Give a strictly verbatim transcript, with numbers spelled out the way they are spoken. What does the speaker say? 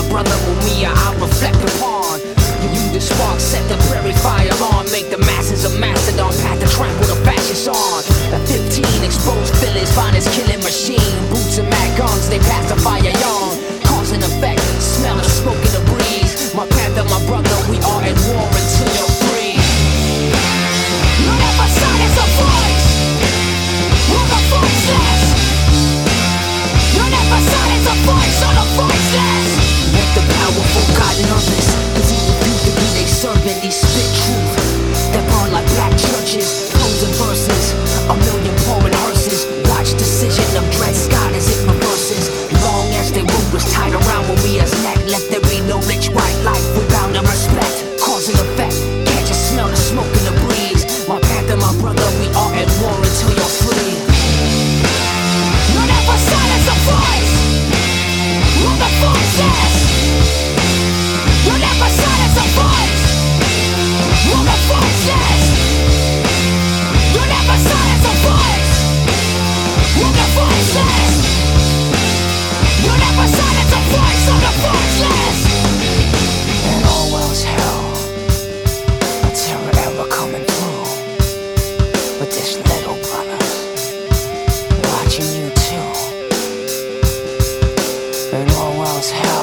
brother Mumia I'll reflect upon. You the spark, set the prairie fire on. Make the masses a mastodon, path to trample the fascists on. At fifteen, exposed Phillies, finest killing machine. Boots and mag guns, they pass the fire on. Cause and effect, smell the smoke in the breeze. My panther, my brother, we are at war until you're free. You never silence a voice, we're the voiceless. You never silence a voice on the voiceless. Let the powerful God love us, cause he refused to be they servant. These spit truth that burn like black churches. Closing verses, a million pouring hearses. Watch decision of Dred Scott as it reverses. Long as the root was tied around Maria's neck, let there be no rich white life we bound to respect. Cause and effect, can't you smell the smoke in the breeze? My panther, my brother, we are at war until you're free. You never silence a voice, we're the voiceless. You never silence a voice, we're the voiceless. You never silence a voice, we're the voiceless. You never silence a voice, we're the voiceless. And Orwell's hell, a terror ever coming through. With this little brother, watching you too. And Orwell's hell.